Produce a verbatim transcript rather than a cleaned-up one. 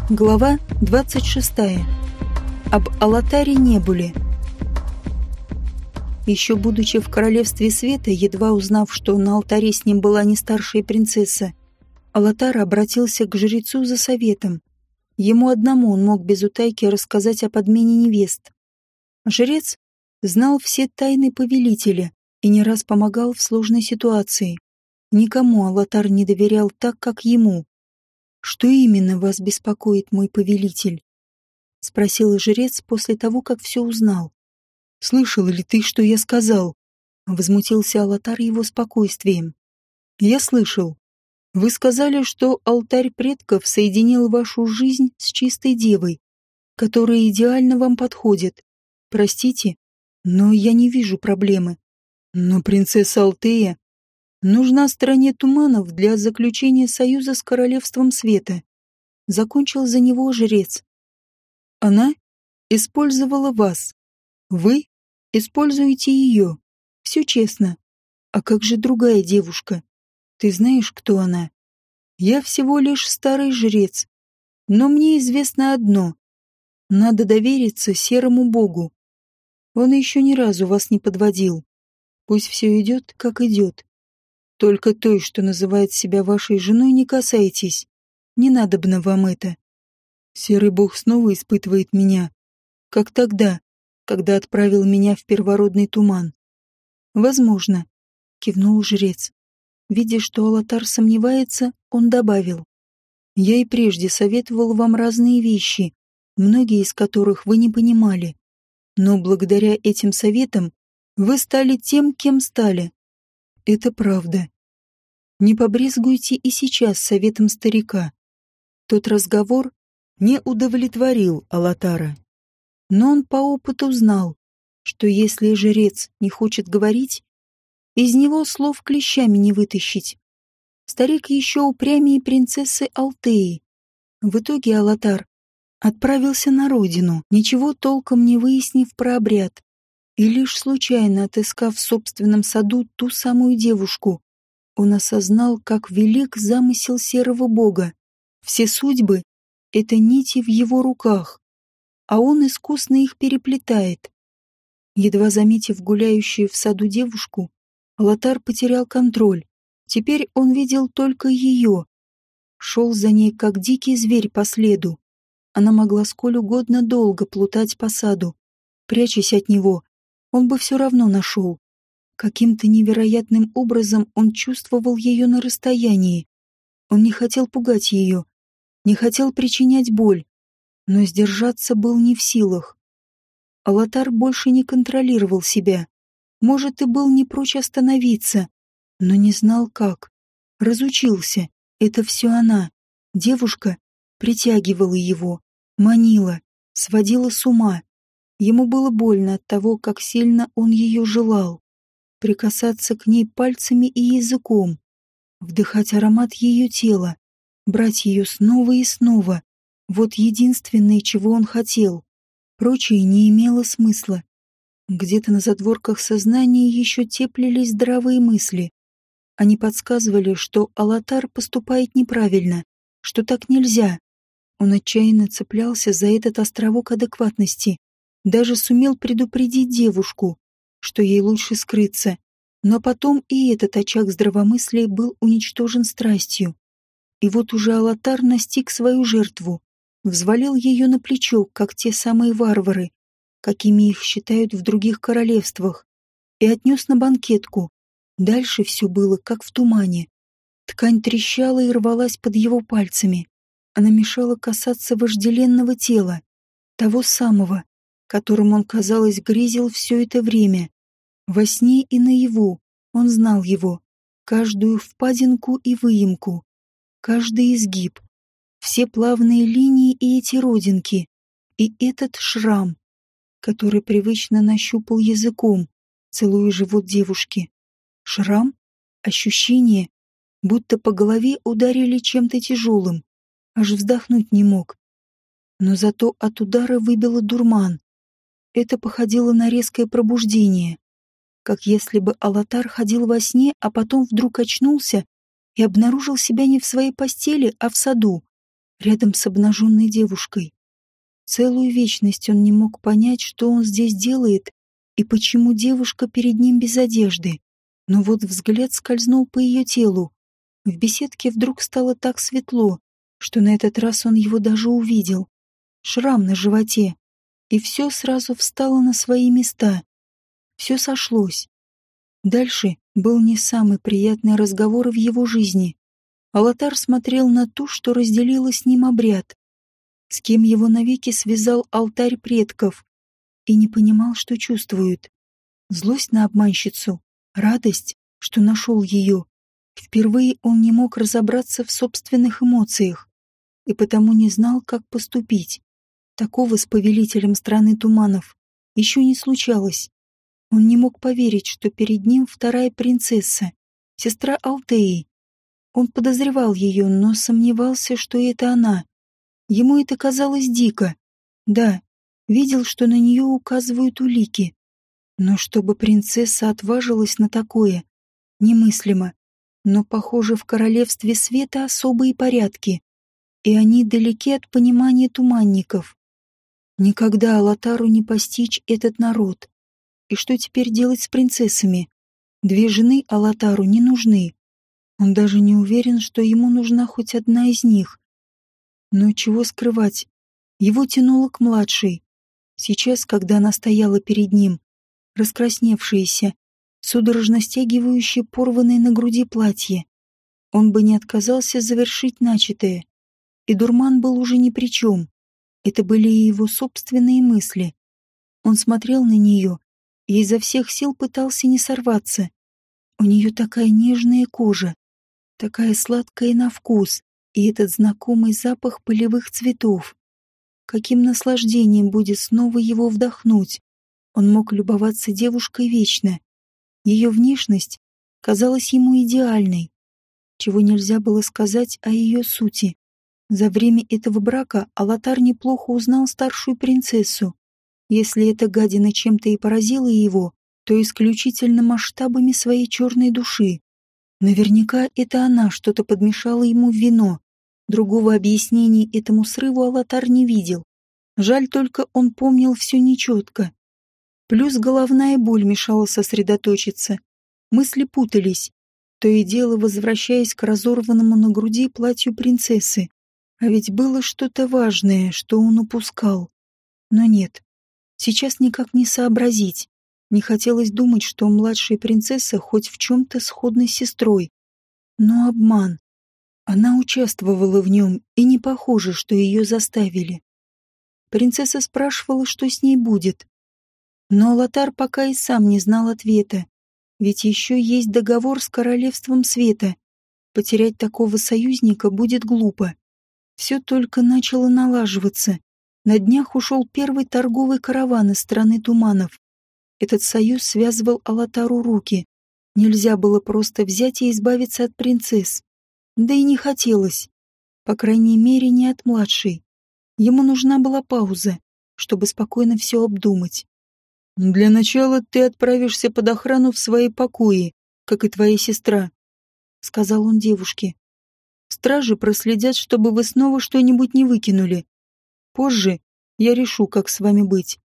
Глава двадцать шестая. Об Алатаре Небуле. Еще будучи в Королевстве Света, едва узнав, что на алтаре с ним была не старшая принцесса, Алатар обратился к жрецу за советом. Ему одному он мог без утайки рассказать о подмене невест. Жрец знал все тайны повелителя и не раз помогал в сложной ситуации. Никому Алатар не доверял так, как ему. «Что именно вас беспокоит, мой повелитель?» — спросил жрец после того, как все узнал. «Слышал ли ты, что я сказал?» — возмутился Алатар его спокойствием. «Я слышал. Вы сказали, что алтарь предков соединил вашу жизнь с чистой девой, которая идеально вам подходит. Простите, но я не вижу проблемы. Но принцесса Алтея нужна стране туманов для заключения союза с Королевством Света. Закончил за него жрец. Она использовала вас. Вы используете ее. Все честно. А как же другая девушка? Ты знаешь, кто она? Я всего лишь старый жрец. Но мне известно одно. Надо довериться серому богу. Он еще ни разу вас не подводил. Пусть все идет, как идет. Только той, что называет себя вашей женой, не касайтесь. Не надобно вам это. Серый бог снова испытывает меня, как тогда, когда отправил меня в первородный туман. Возможно, кивнул жрец. Видя, что Алатар сомневается, он добавил. Я и прежде советовал вам разные вещи, многие из которых вы не понимали. Но благодаря этим советам вы стали тем, кем стали. Это правда. Не побрезгуйте и сейчас советом старика. Тот разговор не удовлетворил Алатара. Но он по опыту знал, что если жрец не хочет говорить, из него слов клещами не вытащить. Старик еще упрямее принцессы Алтеи. В итоге Алатар отправился на родину, ничего толком не выяснив про обряд, и лишь случайно отыскав в собственном саду ту самую девушку, он осознал, как велик замысел серого бога. Все судьбы — это нити в его руках, а он искусно их переплетает. Едва заметив гуляющую в саду девушку, Алатар потерял контроль. Теперь он видел только ее. Шел за ней, как дикий зверь по следу. Она могла сколь угодно долго плутать по саду. Прячась от него, он бы все равно нашел. Каким-то невероятным образом он чувствовал ее на расстоянии. Он не хотел пугать ее, не хотел причинять боль, но сдержаться был не в силах. Алатар больше не контролировал себя. Может, и был не прочь остановиться, но не знал как. Разучился. Это все она. Девушка притягивала его, манила, сводила с ума. Ему было больно от того, как сильно он ее желал. Прикасаться к ней пальцами и языком, вдыхать аромат ее тела, брать ее снова и снова. Вот единственное, чего он хотел. Прочее не имело смысла. Где-то на задворках сознания еще теплились здравые мысли. Они подсказывали, что Алатар поступает неправильно, что так нельзя. Он отчаянно цеплялся за этот островок адекватности. Даже сумел предупредить девушку, что ей лучше скрыться. Но потом и этот очаг здравомыслия был уничтожен страстью. И вот уже Алатар настиг свою жертву, взвалил ее на плечо, как те самые варвары, какими их считают в других королевствах, и отнес на банкетку. Дальше все было, как в тумане. Ткань трещала и рвалась под его пальцами. Она мешала касаться вожделенного тела, того самого, которым он, казалось, грезил все это время. Во сне и наяву он знал его, каждую впадинку и выемку, каждый изгиб, все плавные линии и эти родинки, и этот шрам, который привычно нащупал языком, целуя живот девушки. Шрам, ощущение, будто по голове ударили чем-то тяжелым, аж вздохнуть не мог. Но зато от удара выбило дурман. Это походило на резкое пробуждение, как если бы Алатар ходил во сне, а потом вдруг очнулся и обнаружил себя не в своей постели, а в саду. рядом с обнаженной девушкой. Целую вечность он не мог понять, что он здесь делает и почему девушка перед ним без одежды. Но вот взгляд скользнул по ее телу. В беседке вдруг стало так светло, что на этот раз он его даже увидел. Шрам на животе. И все сразу встало на свои места. Все сошлось. Дальше был не самый приятный разговор в его жизни. Алатар смотрел на ту, что разделила с ним обряд, с кем его навеки связал алтарь предков, и не понимал, что чувствует. Злость на обманщицу, радость, что нашел ее. Впервые он не мог разобраться в собственных эмоциях, и потому не знал, как поступить. Такого с повелителем страны туманов еще не случалось. Он не мог поверить, что перед ним вторая принцесса, сестра Алтеи. Он подозревал ее, но сомневался, что это она. Ему это казалось дико. Да, видел, что на нее указывают улики. Но чтобы принцесса отважилась на такое, немыслимо. Но, похоже, в королевстве света особые порядки, и они далеки от понимания туманников. Никогда Алатару не постичь этот народ. И что теперь делать с принцессами? Две жены Алатару не нужны. Он даже не уверен, что ему нужна хоть одна из них. Но чего скрывать? Его тянуло к младшей. Сейчас, когда она стояла перед ним, раскрасневшаяся, судорожно стягивающая порванное на груди платье, он бы не отказался завершить начатое. И дурман был уже ни при чем. Это были и его собственные мысли. Он смотрел на нее и изо всех сил пытался не сорваться. У нее такая нежная кожа, такая сладкая на вкус, и этот знакомый запах полевых цветов. Каким наслаждением будет снова его вдохнуть. Он мог любоваться девушкой вечно. Ее внешность казалась ему идеальной, чего нельзя было сказать о ее сути. За время этого брака Алатар неплохо узнал старшую принцессу. Если эта гадина чем-то и поразила его, то исключительно масштабами своей черной души. Наверняка это она что-то подмешала ему в вино. Другого объяснения этому срыву Алатар не видел. Жаль только, он помнил все нечетко. Плюс головная боль мешала сосредоточиться. Мысли путались, то и дело возвращаясь к разорванному на груди платью принцессы. А ведь было что-то важное, что он упускал. Но нет, сейчас никак не сообразить. Не хотелось думать, что младшая принцесса хоть в чем-то сходна с сестрой. Но обман. Она участвовала в нем, и не похоже, что ее заставили. Принцесса спрашивала, что с ней будет. Но Алатар пока и сам не знал ответа. Ведь еще есть договор с Королевством Света. Потерять такого союзника будет глупо. Все только начало налаживаться. На днях ушел первый торговый караван из страны туманов. Этот союз связывал Алатару руки. Нельзя было просто взять и избавиться от принцесс. Да и не хотелось. По крайней мере, не от младшей. Ему нужна была пауза, чтобы спокойно все обдумать. «Для начала ты отправишься под охрану в свои покои, как и твоя сестра», — сказал он девушке. «Стражи проследят, чтобы вы снова что-нибудь не выкинули. Позже я решу, как с вами быть».